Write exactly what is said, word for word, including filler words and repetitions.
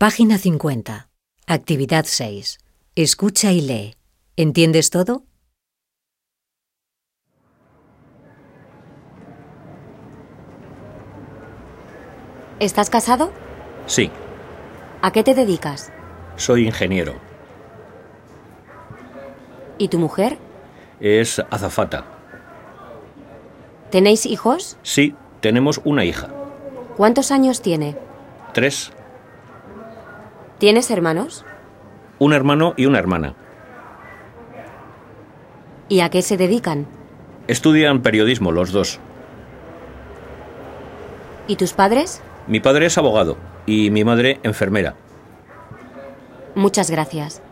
Página cincuenta. Actividad seis. Escucha y lee. ¿Entiendes todo? ¿Estás casado? Sí, ¿A qué te dedicas? soy ingeniero. ¿Y tu mujer? Es azafata. ¿Tenéis hijos? Sí, tenemos una hija. ¿Cuántos años tiene? Tres. ¿Tienes hermanos? Un hermano y una hermana. ¿Y a qué se dedican? Estudian periodismo los dos. ¿Y tus padres? Mi padre es abogado y mi madre enfermera. Muchas gracias.